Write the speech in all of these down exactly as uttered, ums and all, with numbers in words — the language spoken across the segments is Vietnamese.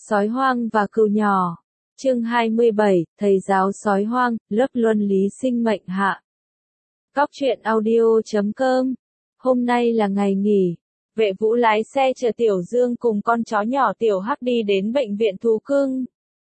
Sói hoang và cừu nhỏ. Chương hai mươi bảy, Thầy giáo sói hoang, lớp luân lý sinh mệnh hạ. Cóc truyện audio chấm com. Hôm nay là ngày nghỉ. Vệ Vũ lái xe chở Tiểu Dương cùng con chó nhỏ Tiểu Hắc đi đến bệnh viện thú cưng.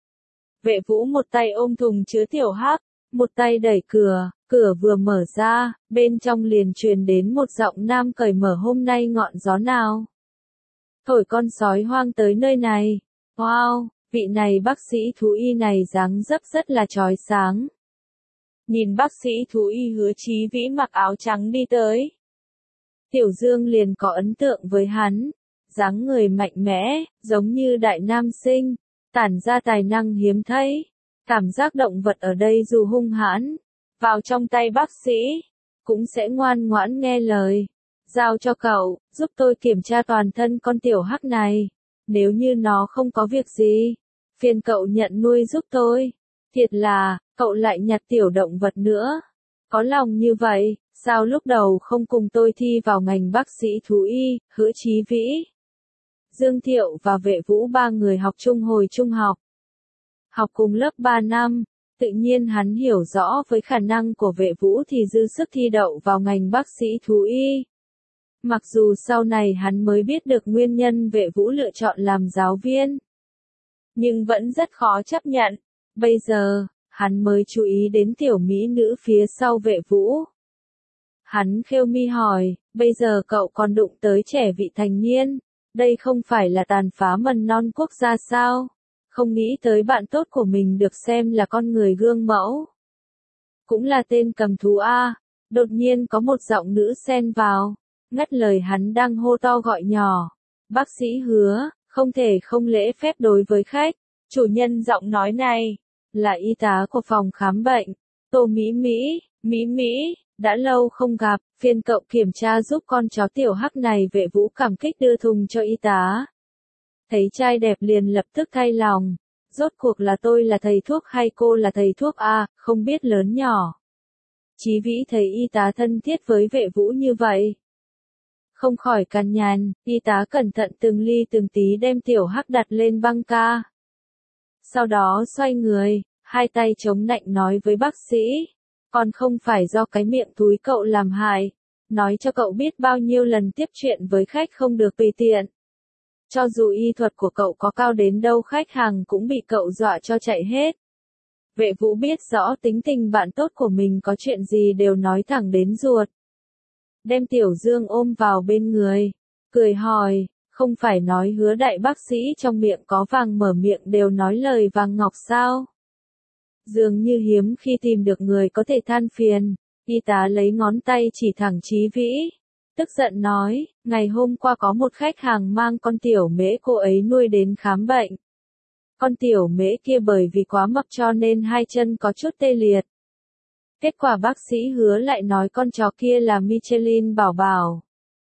Vệ Vũ một tay ôm thùng chứa Tiểu Hắc, một tay đẩy cửa, cửa vừa mở ra, bên trong liền truyền đến một giọng nam cởi mở: hôm nay ngọn gió nào thổi con sói hoang tới nơi này. Wow, vị này bác sĩ thú y này dáng dấp rất là chói sáng. Nhìn bác sĩ thú y Hứa Chí Vĩ mặc áo trắng đi tới. Tiểu Dương liền có ấn tượng với hắn, dáng người mạnh mẽ, giống như đại nam sinh, tản ra tài năng hiếm thấy. Cảm giác động vật ở đây dù hung hãn, vào trong tay bác sĩ, cũng sẽ ngoan ngoãn nghe lời. Giao cho cậu, giúp tôi kiểm tra toàn thân con Tiểu Hắc này. Nếu như nó không có việc gì, phiền cậu nhận nuôi giúp tôi. Thiệt là, cậu lại nhặt tiểu động vật nữa. Có lòng như vậy, sao lúc đầu không cùng tôi thi vào ngành bác sĩ thú y? Hứa Chí Vĩ, Dương Thiệu và Vệ Vũ ba người học chung hồi trung học. Học cùng lớp ba năm, tự nhiên hắn hiểu rõ với khả năng của Vệ Vũ thì dư sức thi đậu vào ngành bác sĩ thú y. Mặc dù sau này hắn mới biết được nguyên nhân Vệ Vũ lựa chọn làm giáo viên, nhưng vẫn rất khó chấp nhận. Bây giờ, hắn mới chú ý đến tiểu mỹ nữ phía sau Vệ Vũ. Hắn khêu mi hỏi, bây giờ cậu còn đụng tới trẻ vị thành niên, đây không phải là tàn phá mầm non quốc gia sao? Không nghĩ tới bạn tốt của mình được xem là con người gương mẫu. Cũng là tên cầm thú a. Đột nhiên có một giọng nữ xen vào, ngắt lời hắn đang hô to gọi nhỏ. Bác sĩ Hứa, không thể không lễ phép đối với khách. Chủ nhân giọng nói này là y tá của phòng khám bệnh, Tô Mỹ Mỹ. Mỹ Mỹ, đã lâu không gặp, phiền cậu kiểm tra giúp con chó Tiểu Hắc này. Vệ Vũ cảm kích đưa thùng cho y tá. Thấy trai đẹp liền lập tức thay lòng. Rốt cuộc là tôi là thầy thuốc hay cô là thầy thuốc a, không biết lớn nhỏ. Chí Vĩ thấy y tá thân thiết với Vệ Vũ như vậy, không khỏi cằn nhằn. Y tá cẩn thận từng ly từng tí đem Tiểu Hắc đặt lên băng ca. Sau đó xoay người, hai tay chống nạnh nói với bác sĩ, còn không phải do cái miệng túi cậu làm hại. Nói cho cậu biết bao nhiêu lần tiếp chuyện với khách không được tùy tiện. Cho dù y thuật của cậu có cao đến đâu, khách hàng cũng bị cậu dọa cho chạy hết. Vệ Vũ biết rõ tính tình bạn tốt của mình, có chuyện gì đều nói thẳng đến ruột. Đem Tiểu Dương ôm vào bên người, cười hỏi, không phải nói Hứa đại bác sĩ trong miệng có vàng mở miệng đều nói lời vàng ngọc sao? Dường như hiếm khi tìm được người có thể than phiền. Y tá lấy ngón tay chỉ thẳng Chí Vĩ, tức giận nói, ngày hôm qua có một khách hàng mang con tiểu mễ cô ấy nuôi đến khám bệnh. Con tiểu mễ kia bởi vì quá mập cho nên hai chân có chút tê liệt. Kết quả bác sĩ Hứa lại nói con chó kia là Michelin bảo bảo.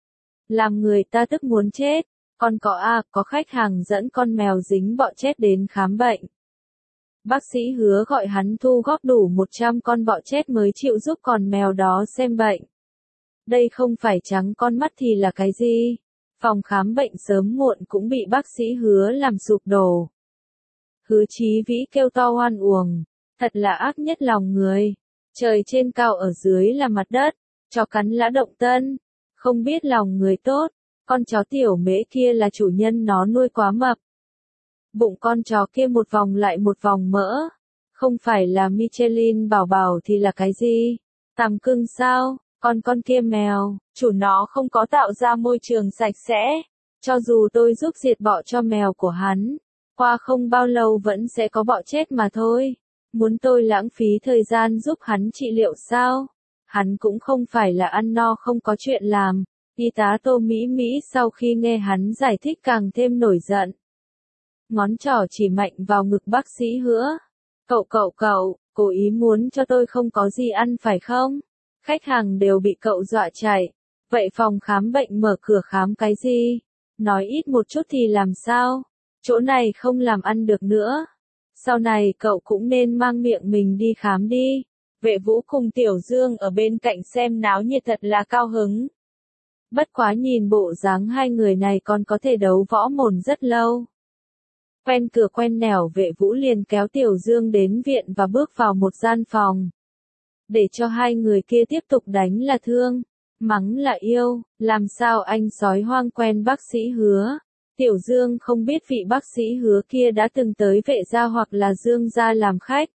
Làm người ta tức muốn chết. Còn có a, có khách hàng dẫn con mèo dính bọ chết đến khám bệnh. Bác sĩ Hứa gọi hắn thu góp đủ một trăm con bọ chết mới chịu giúp con mèo đó xem bệnh. Đây không phải trắng con mắt thì là cái gì? Phòng khám bệnh sớm muộn cũng bị bác sĩ Hứa làm sụp đổ. Hứa Chí Vĩ kêu to oan uổng, thật là ác nhất lòng người. Trời trên cao ở dưới là mặt đất, chó cắn lã động tân, không biết lòng người tốt. Con chó tiểu mễ kia là chủ nhân nó nuôi quá mập. Bụng con chó kia một vòng lại một vòng mỡ. Không phải là Michelin bảo bảo thì là cái gì? Tằm cưng sao? Còn con kia mèo, chủ nó không có tạo ra môi trường sạch sẽ. Cho dù tôi giúp diệt bọ cho mèo của hắn, qua không bao lâu vẫn sẽ có bọ chết mà thôi. Muốn tôi lãng phí thời gian giúp hắn trị liệu sao? Hắn cũng không phải là ăn no không có chuyện làm. Y tá Tô Mỹ Mỹ sau khi nghe hắn giải thích càng thêm nổi giận. Ngón trỏ chỉ mạnh vào ngực bác sĩ Hứa. Cậu cậu cậu, cố ý muốn cho tôi không có gì ăn phải không? Khách hàng đều bị cậu dọa chạy. Vậy phòng khám bệnh mở cửa khám cái gì? Nói ít một chút thì làm sao? Chỗ này không làm ăn được nữa. Sau này cậu cũng nên mang miệng mình đi khám đi. Vệ Vũ cùng Tiểu Dương ở bên cạnh xem náo nhiệt thật là cao hứng. Bất quá nhìn bộ dáng hai người này còn có thể đấu võ mồm rất lâu. Quen cửa quen nẻo Vệ Vũ liền kéo Tiểu Dương đến viện và bước vào một gian phòng. Để cho hai người kia tiếp tục đánh là thương, mắng là yêu, làm sao anh sói hoang quen bác sĩ Hứa. Tiểu Dương không biết vị bác sĩ Hứa kia đã từng tới Vệ gia hoặc là Dương gia làm khách.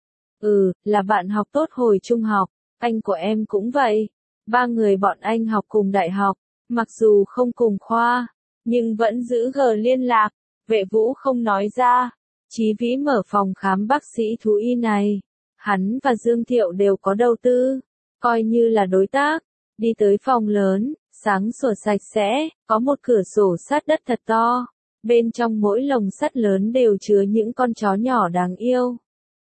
Ừ, là bạn học tốt hồi trung học, anh của em cũng vậy. Ba người bọn anh học cùng đại học, mặc dù không cùng khoa, nhưng vẫn giữ g liên lạc. Vệ Vũ không nói ra. Chí Vĩ mở phòng khám bác sĩ thú y này. Hắn và Dương Thiệu đều có đầu tư, coi như là đối tác. Đi tới phòng lớn, sáng sủa sạch sẽ, có một cửa sổ sát đất thật to. Bên trong mỗi lồng sắt lớn đều chứa những con chó nhỏ đáng yêu.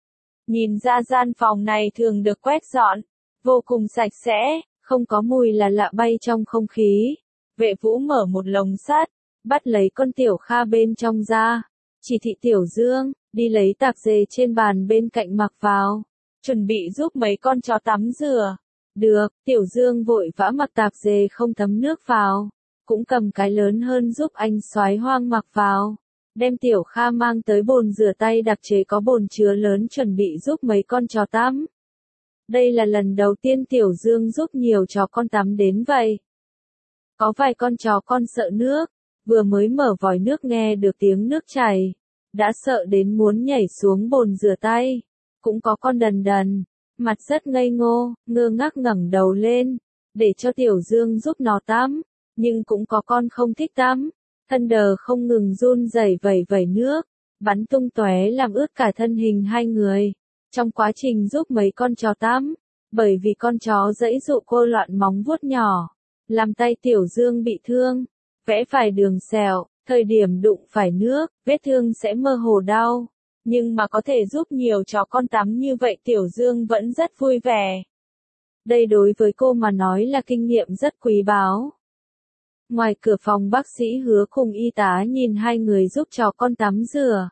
Nhìn ra gian phòng này thường được quét dọn, vô cùng sạch sẽ, không có mùi là lạ bay trong không khí. Vệ Vũ mở một lồng sắt, bắt lấy con Tiểu Kha bên trong ra, chỉ thị Tiểu Dương, đi lấy tạp dề trên bàn bên cạnh mặc vào, chuẩn bị giúp mấy con chó tắm rửa. Được, Tiểu Dương vội vã mặc tạp dề không thấm nước vào, cũng cầm cái lớn hơn giúp anh soái hoang mặc vào, đem Tiểu Kha mang tới bồn rửa tay đặc chế có bồn chứa lớn chuẩn bị giúp mấy con chó tắm. Đây là lần đầu tiên Tiểu Dương giúp nhiều chó con tắm đến vậy. Có vài con chó con sợ nước, vừa mới mở vòi nước nghe được tiếng nước chảy, đã sợ đến muốn nhảy xuống bồn rửa tay. Cũng có con đần đần, mặt rất ngây ngô, ngơ ngác ngẩng đầu lên, để cho Tiểu Dương giúp nó tắm, nhưng cũng có con không thích tắm, thân đờ không ngừng run rẩy vẩy vẩy nước, bắn tung tóe làm ướt cả thân hình hai người. Trong quá trình giúp mấy con chó tắm, bởi vì con chó giãy dụ cô loạn móng vuốt nhỏ, làm tay Tiểu Dương bị thương, vẽ phải đường sẹo, thời điểm đụng phải nước, vết thương sẽ mơ hồ đau. Nhưng mà có thể giúp nhiều chó con tắm như vậy Tiểu Dương vẫn rất vui vẻ. Đây đối với cô mà nói là kinh nghiệm rất quý báu. Ngoài cửa phòng bác sĩ Hứa cùng y tá nhìn hai người giúp chó con tắm rửa.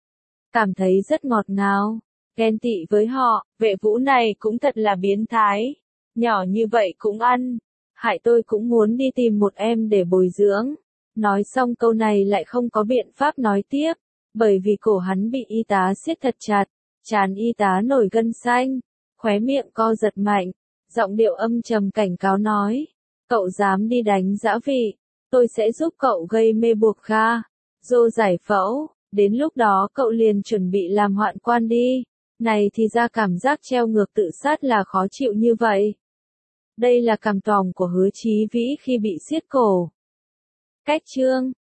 Cảm thấy rất ngọt ngào, ghen tị với họ, Vệ Vũ này cũng thật là biến thái. Nhỏ như vậy cũng ăn, hại tôi cũng muốn đi tìm một em để bồi dưỡng. Nói xong câu này lại không có biện pháp nói tiếp. Bởi vì cổ hắn bị y tá siết thật chặt, trán y tá nổi gân xanh, khóe miệng co giật mạnh, giọng điệu âm trầm cảnh cáo nói, cậu dám đi đánh dã vị, tôi sẽ giúp cậu gây mê buộc Kha, dô giải phẫu, đến lúc đó cậu liền chuẩn bị làm hoạn quan đi, này thì ra cảm giác treo ngược tự sát là khó chịu như vậy. Đây là cảm tòng của Hứa Chí Vĩ khi bị siết cổ. Cách chương